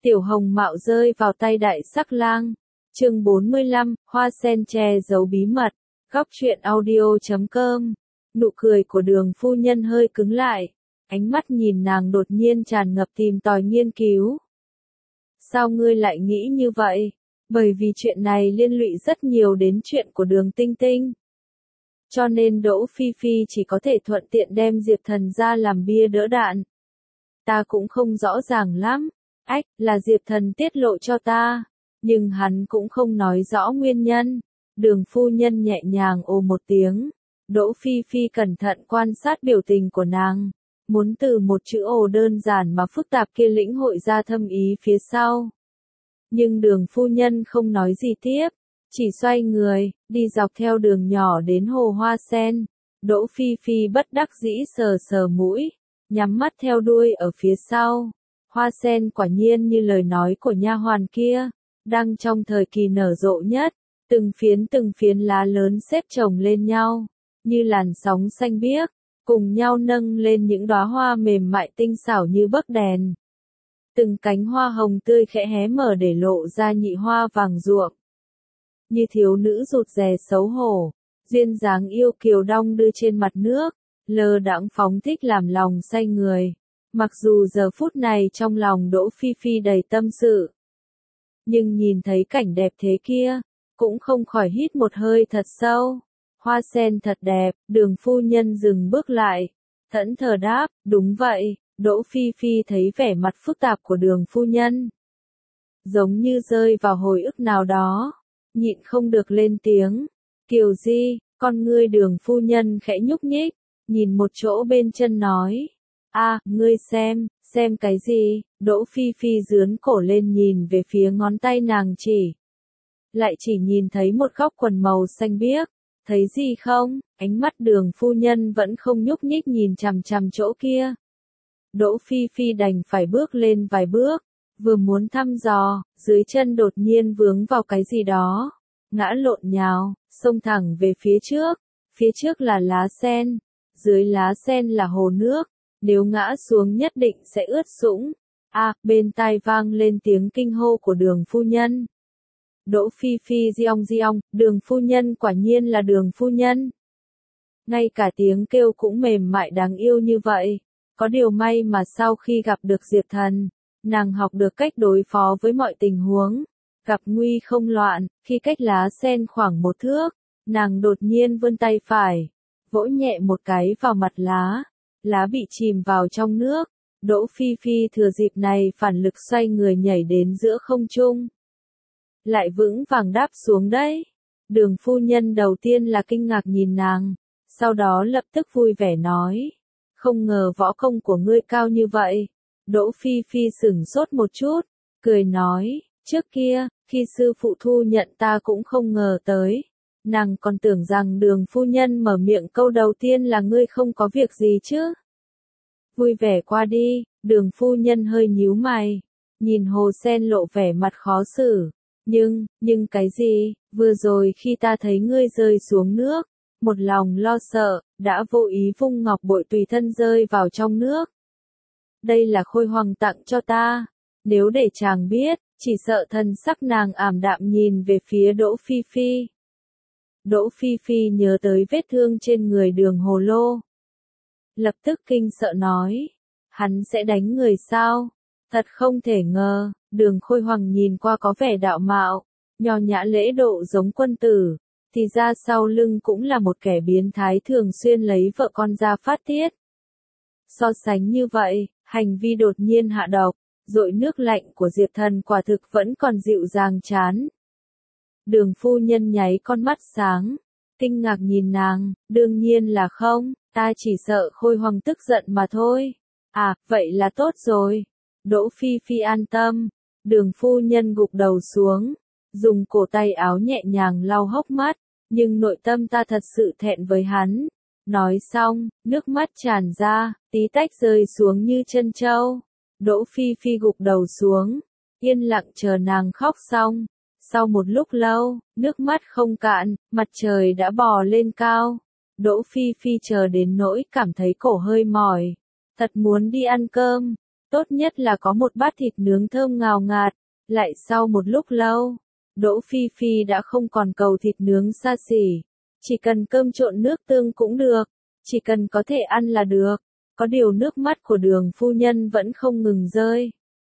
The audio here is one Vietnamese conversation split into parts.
Tiểu hồng mạo rơi vào tay đại sắc lang. Chương 45, hoa sen che giấu bí mật. Góc truyện audio.com. Nụ cười của Đường phu nhân hơi cứng lại, ánh mắt nhìn nàng đột nhiên tràn ngập tìm tòi nghiên cứu. Sao ngươi lại nghĩ như vậy? Bởi vì chuyện này liên lụy rất nhiều đến chuyện của Đường Tinh Tinh. Cho nên Đỗ Phi Phi chỉ có thể thuận tiện đem Diệp Thần ra làm bia đỡ đạn. Ta cũng không rõ ràng lắm. Là Diệp Thần tiết lộ cho ta, nhưng hắn cũng không nói rõ nguyên nhân. Đường phu nhân nhẹ nhàng ồ một tiếng. Đỗ Phi Phi cẩn thận quan sát biểu tình của nàng, muốn từ một chữ ồ đơn giản mà phức tạp kia lĩnh hội ra thâm ý phía sau. Nhưng Đường phu nhân không nói gì tiếp, chỉ xoay người, đi dọc theo đường nhỏ đến hồ hoa sen. Đỗ Phi Phi bất đắc dĩ sờ sờ mũi, nhắm mắt theo đuôi ở phía sau. Hoa sen quả nhiên như lời nói của nha hoàn kia, đang trong thời kỳ nở rộ nhất, từng phiến lá lớn xếp chồng lên nhau, như làn sóng xanh biếc, cùng nhau nâng lên những đóa hoa mềm mại tinh xảo như bấc đèn. Từng cánh hoa hồng tươi khẽ hé mở để lộ ra nhị hoa vàng ruộm. Như thiếu nữ rụt rè xấu hổ, duyên dáng yêu kiều đong đưa trên mặt nước, lơ đãng phóng thích làm lòng say người. Mặc dù giờ phút này trong lòng Đỗ Phi Phi đầy tâm sự, nhưng nhìn thấy cảnh đẹp thế kia, cũng không khỏi hít một hơi thật sâu. Hoa sen thật đẹp. Đường phu nhân dừng bước lại, thẫn thờ đáp, đúng vậy. Đỗ Phi Phi thấy vẻ mặt phức tạp của Đường phu nhân, giống như rơi vào hồi ức nào đó, nhịn không được lên tiếng. Kiều Di, con ngươi Đường phu nhân khẽ nhúc nhích, nhìn một chỗ bên chân nói. Ngươi xem cái gì? Đỗ Phi Phi dướn cổ lên nhìn về phía ngón tay nàng chỉ. Lại chỉ nhìn thấy một góc quần màu xanh biếc. Thấy gì không? Ánh mắt Đường phu nhân vẫn không nhúc nhích nhìn chằm chằm chỗ kia. Đỗ Phi Phi đành phải bước lên vài bước, vừa muốn thăm dò, dưới chân đột nhiên vướng vào cái gì đó, ngã lộn nhào, xông thẳng về phía trước là lá sen, dưới lá sen là hồ nước. Nếu ngã xuống nhất định sẽ ướt sũng. Bên tai vang lên tiếng kinh hô của Đường phu nhân. Đỗ Phi Phi giong, Đường phu nhân quả nhiên là Đường phu nhân. Ngay cả tiếng kêu cũng mềm mại đáng yêu như vậy. Có điều may mà sau khi gặp được Diệp Thần, nàng học được cách đối phó với mọi tình huống. Gặp nguy không loạn, khi cách lá sen khoảng 1 thước, nàng đột nhiên vươn tay phải, vỗ nhẹ một cái vào mặt lá. Lá bị chìm vào trong nước. Đỗ Phi Phi thừa dịp này phản lực xoay người nhảy đến giữa không trung. Lại vững vàng đáp xuống đấy. Đường phu nhân đầu tiên là kinh ngạc nhìn nàng, sau đó lập tức vui vẻ nói. Không ngờ võ công của ngươi cao như vậy. Đỗ Phi Phi sửng sốt một chút, cười nói, trước kia, khi sư phụ thu nhận ta cũng không ngờ tới. Nàng còn tưởng rằng Đường phu nhân mở miệng câu đầu tiên là ngươi không có việc gì chứ. Vui vẻ qua đi. Đường phu nhân hơi nhíu mày, nhìn hồ sen lộ vẻ mặt khó xử. Nhưng cái gì? Vừa rồi khi ta thấy ngươi rơi xuống nước, một lòng lo sợ, đã vô ý vung ngọc bội tùy thân rơi vào trong nước. Đây là Khôi Hoàng tặng cho ta. Nếu để chàng biết, chỉ sợ thần sắc nàng ảm đạm nhìn về phía Đỗ Phi Phi. Đỗ Phi Phi nhớ tới vết thương trên người Đường hồ lô, lập tức kinh sợ nói, hắn sẽ đánh người sao? Thật không thể ngờ. Đường Khôi Hoàng nhìn qua có vẻ đạo mạo, nho nhã lễ độ giống quân tử, thì ra sau lưng cũng là một kẻ biến thái thường xuyên lấy vợ con ra phát tiết. So sánh như vậy, hành vi đột nhiên hạ độc, dội nước lạnh của Diệp Thần quả thực vẫn còn dịu dàng chán. Đường phu nhân nháy con mắt sáng, kinh ngạc nhìn nàng. Đương nhiên là không, ta chỉ sợ Khôi Hoàng tức giận mà thôi. Vậy là tốt rồi. Đỗ Phi Phi an tâm. Đường phu nhân gục đầu xuống, dùng cổ tay áo nhẹ nhàng lau hốc mắt, nhưng nội tâm ta thật sự thẹn với hắn. Nói xong, nước mắt tràn ra, tí tách rơi xuống như chân trâu. Đỗ Phi Phi gục đầu xuống, yên lặng chờ nàng khóc xong. Sau một lúc lâu, nước mắt không cạn, mặt trời đã bò lên cao. Đỗ Phi Phi chờ đến nỗi cảm thấy cổ hơi mỏi, thật muốn đi ăn cơm. Tốt nhất là có một bát thịt nướng thơm ngào ngạt. Lại sau một lúc lâu, Đỗ Phi Phi đã không còn cầu thịt nướng xa xỉ. Chỉ cần cơm trộn nước tương cũng được. Chỉ cần có thể ăn là được. Có điều nước mắt của Đường phu nhân vẫn không ngừng rơi.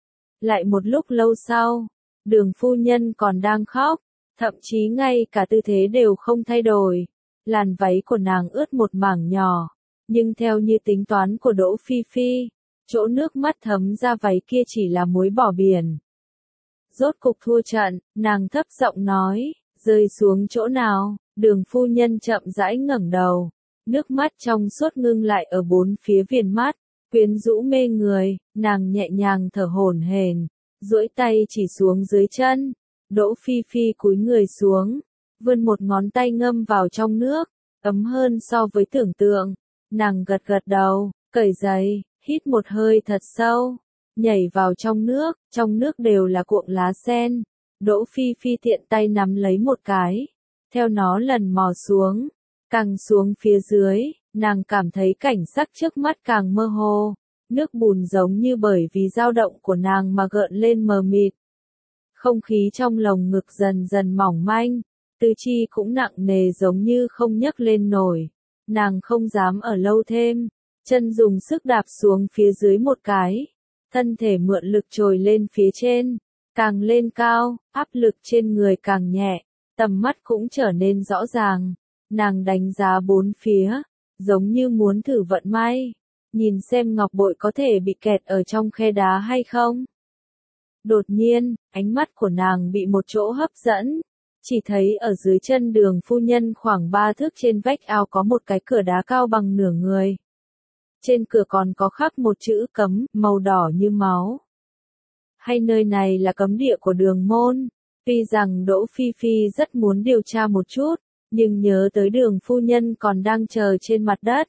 Lại một lúc lâu sau, Đường phu nhân còn đang khóc. Thậm chí ngay cả tư thế đều không thay đổi. Làn váy của nàng ướt một mảng nhỏ. Nhưng theo như tính toán của Đỗ Phi Phi, chỗ nước mắt thấm ra váy kia chỉ là muối bỏ biển. Rốt cục thua trận, nàng thấp giọng nói, rơi xuống chỗ nào? Đường phu nhân chậm rãi ngẩng đầu. Nước mắt trong suốt ngưng lại ở bốn phía viền mắt, quyến rũ mê người, nàng nhẹ nhàng thở hổn hển, duỗi tay chỉ xuống dưới chân. Đỗ Phi Phi cúi người xuống, vươn một ngón tay ngâm vào trong nước, ấm hơn so với tưởng tượng. Nàng gật gật đầu, cởi giày, hít một hơi thật sâu, nhảy vào trong nước đều là cuộn lá sen. Đỗ Phi Phi tiện tay nắm lấy một cái, theo nó lần mò xuống, càng xuống phía dưới, nàng cảm thấy cảnh sắc trước mắt càng mơ hồ, nước bùn giống như bởi vì dao động của nàng mà gợn lên mờ mịt. Không khí trong lồng ngực dần dần mỏng manh, tứ chi cũng nặng nề giống như không nhấc lên nổi. Nàng không dám ở lâu thêm, chân dùng sức đạp xuống phía dưới một cái, thân thể mượn lực trồi lên phía trên, càng lên cao, áp lực trên người càng nhẹ, tầm mắt cũng trở nên rõ ràng. Nàng đánh giá bốn phía, giống như muốn thử vận may, nhìn xem ngọc bội có thể bị kẹt ở trong khe đá hay không. Đột nhiên, ánh mắt của nàng bị một chỗ hấp dẫn, chỉ thấy ở dưới chân Đường phu nhân khoảng 3 thước trên vách ao có một cái cửa đá cao bằng nửa người. Trên cửa còn có khắc một chữ cấm, màu đỏ như máu. Hay nơi này là cấm địa của Đường môn? Tuy rằng Đỗ Phi Phi rất muốn điều tra một chút, nhưng nhớ tới Đường phu nhân còn đang chờ trên mặt đất.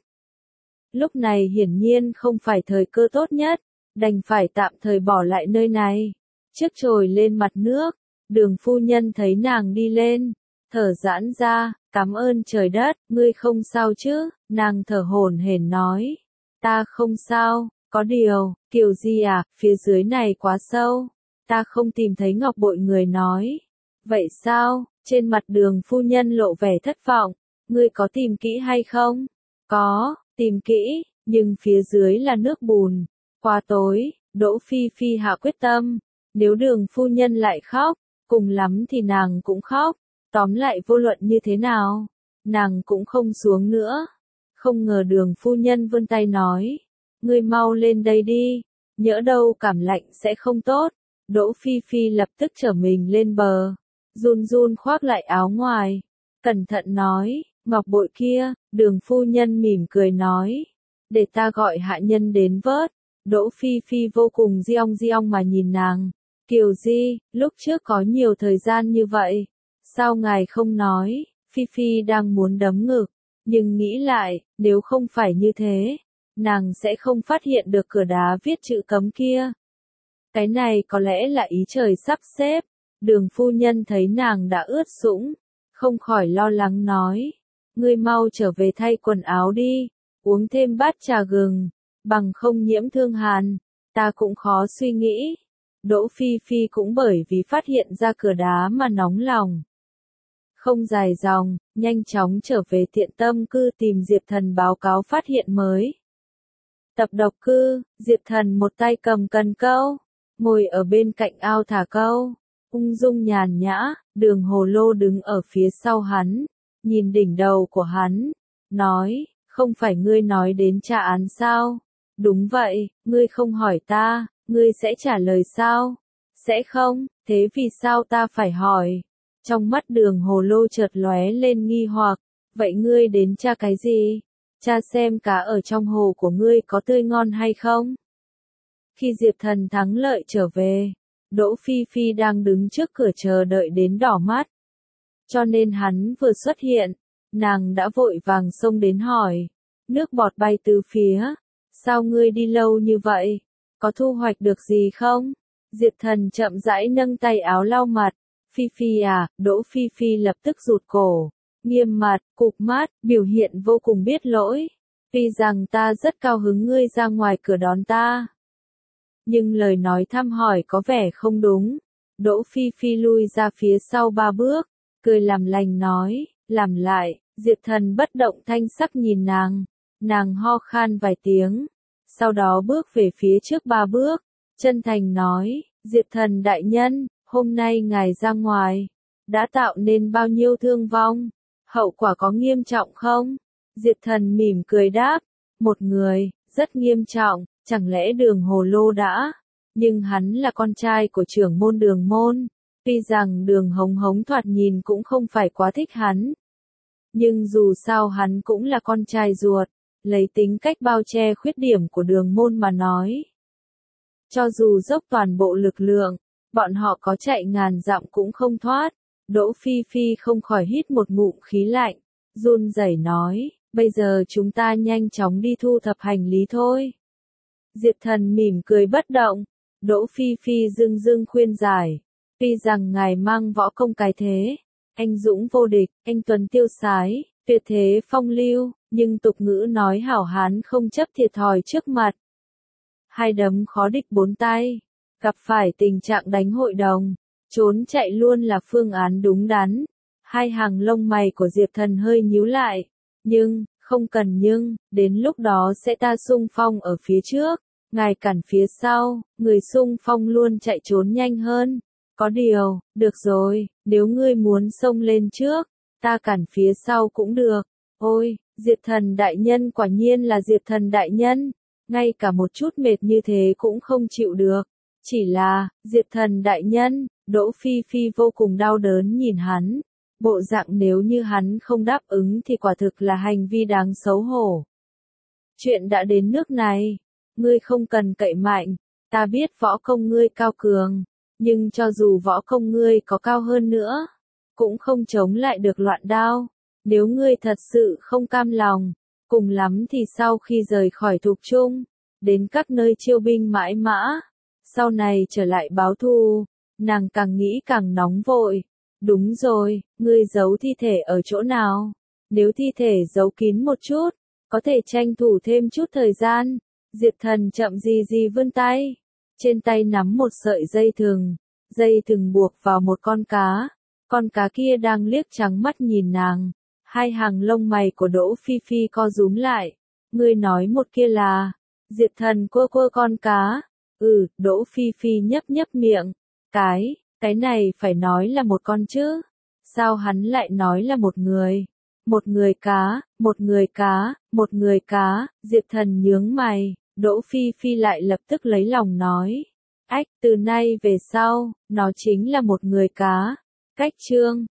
Lúc này hiển nhiên không phải thời cơ tốt nhất, đành phải tạm thời bỏ lại nơi này. Trước trồi lên mặt nước, Đường phu nhân thấy nàng đi lên, thở giãn ra, cảm ơn trời đất, ngươi không sao chứ? Nàng thở hổn hển nói, ta không sao, có điều, kiểu gì à, phía dưới này quá sâu, ta không tìm thấy ngọc bội. Người nói, vậy sao? Trên mặt Đường phu nhân lộ vẻ thất vọng, ngươi có tìm kỹ hay không? Có, tìm kỹ, nhưng phía dưới là nước bùn, quá tối. Đỗ Phi Phi hạ quyết tâm, nếu Đường phu nhân lại khóc, cùng lắm thì nàng cũng khóc, tóm lại vô luận như thế nào, nàng cũng không xuống nữa. Không ngờ Đường phu nhân vươn tay nói, ngươi mau lên đây đi, nhỡ đâu cảm lạnh sẽ không tốt. Đỗ Phi Phi lập tức trở mình lên bờ, run run khoác lại áo ngoài, cẩn thận nói, ngọc bội kia. Đường phu nhân mỉm cười nói, để ta gọi hạ nhân đến vớt. Đỗ Phi Phi vô cùng giong mà nhìn nàng, Kiều Di, lúc trước có nhiều thời gian như vậy, sao ngài không nói? Phi Phi đang muốn đấm ngực, nhưng nghĩ lại, nếu không phải như thế, nàng sẽ không phát hiện được cửa đá viết chữ cấm kia. Cái này có lẽ là ý trời sắp xếp. Đường phu nhân thấy nàng đã ướt sũng, không khỏi lo lắng nói, ngươi mau trở về thay quần áo đi, uống thêm bát trà gừng, bằng không nhiễm thương hàn, ta cũng khó suy nghĩ. Đỗ Phi Phi cũng bởi vì phát hiện ra cửa đá mà nóng lòng. Không dài dòng, nhanh chóng trở về Thiện Tâm Cư tìm Diệp Thần báo cáo phát hiện mới. Tập độc cư, Diệp Thần một tay cầm cần câu, ngồi ở bên cạnh ao thả câu, ung dung nhàn nhã. Đường Hồ Lô đứng ở phía sau hắn, nhìn đỉnh đầu của hắn, nói, không phải ngươi nói đến tra án sao? Đúng vậy, ngươi không hỏi ta, ngươi sẽ trả lời sao? Sẽ không, thế vì sao ta phải hỏi? Trong mắt Đường Hồ Lô chợt lóe lên nghi hoặc, vậy ngươi đến tra cái gì? Tra xem cá ở trong hồ của ngươi có tươi ngon hay không? Khi Diệp Thần thắng lợi trở về, Đỗ Phi Phi đang đứng trước cửa chờ đợi đến đỏ mắt. Cho nên hắn vừa xuất hiện, nàng đã vội vàng xông đến hỏi. Nước bọt bay từ phía, sao ngươi đi lâu như vậy? Có thu hoạch được gì không? Diệp Thần chậm rãi nâng tay áo lau mặt. Phi Phi à, Đỗ Phi Phi lập tức rụt cổ, nghiêm mặt, cụp mắt, biểu hiện vô cùng biết lỗi. Tuy rằng ta rất cao hứng ngươi ra ngoài cửa đón ta. nhưng lời nói thăm hỏi có vẻ không đúng. Đỗ Phi Phi lui ra phía sau 3 bước, cười làm lành nói, làm lại. Diệp Thần bất động thanh sắc nhìn nàng ho khan vài tiếng, sau đó bước về phía trước 3 bước, chân thành nói, Diệp Thần đại nhân, hôm nay ngài ra ngoài, đã tạo nên bao nhiêu thương vong, hậu quả có nghiêm trọng không? Diệp Thần mỉm cười đáp, một người, rất nghiêm trọng, chẳng lẽ Đường Hồ Lô đã, nhưng hắn là con trai của trưởng môn Đường môn, tuy rằng Đường Hống Hống thoạt nhìn cũng không phải quá thích hắn, nhưng dù sao hắn cũng là con trai ruột, lấy tính cách bao che khuyết điểm của Đường môn mà nói. Cho dù dốc toàn bộ lực lượng, bọn họ có chạy ngàn dặm cũng không thoát. Đỗ Phi Phi không khỏi hít một ngụm khí lạnh, run rẩy nói, bây giờ chúng ta nhanh chóng đi thu thập hành lý thôi. Diệp Thần mỉm cười bất động, Đỗ Phi Phi dưng dưng khuyên giải, tuy rằng ngài mang võ công cái thế, anh dũng vô địch, anh tuấn tiêu sái, tuyệt thế phong lưu, nhưng tục ngữ nói hảo hán không chấp thiệt thòi trước mặt. Hai đấm khó địch bốn tay, gặp phải tình trạng đánh hội đồng, trốn chạy luôn là phương án đúng đắn. Hai hàng lông mày của Diệp Thần hơi nhíu lại, nhưng, không cần nhưng, đến lúc đó sẽ ta xung phong ở phía trước, ngài cản phía sau, người xung phong luôn chạy trốn nhanh hơn. Có điều, được rồi, nếu ngươi muốn xông lên trước, ta cản phía sau cũng được. Ôi, Diệp Thần đại nhân quả nhiên là Diệp Thần đại nhân, ngay cả một chút mệt như thế cũng không chịu được. Chỉ là, Diệp Thần đại nhân, Đỗ Phi Phi vô cùng đau đớn nhìn hắn. Bộ dạng nếu như hắn không đáp ứng thì quả thực là hành vi đáng xấu hổ. Chuyện đã đến nước này, ngươi không cần cậy mạnh, ta biết võ công ngươi cao cường, nhưng cho dù võ công ngươi có cao hơn nữa, cũng không chống lại được loạn đao. Nếu ngươi thật sự không cam lòng, cùng lắm thì sau khi rời khỏi Thục Trung, đến các nơi chiêu binh mãi mã, sau này trở lại báo thù. Nàng càng nghĩ càng nóng vội. Đúng rồi, ngươi giấu thi thể ở chỗ nào? Nếu thi thể giấu kín một chút, có thể tranh thủ thêm chút thời gian. Diệp Thần chậm gì vươn tay, trên tay nắm một sợi dây thừng buộc vào một con cá kia đang liếc trắng mắt nhìn nàng. Hai hàng lông mày của Đỗ Phi Phi co rúm lại, ngươi nói một kia là, Diệp Thần quơ con cá, Đỗ Phi Phi nhấp miệng, cái này phải nói là một con chứ, sao hắn lại nói là một người? Một người cá, Diệp Thần nhướng mày, Đỗ Phi Phi lại lập tức lấy lòng nói, từ nay về sau, nó chính là một người cá. Cách chương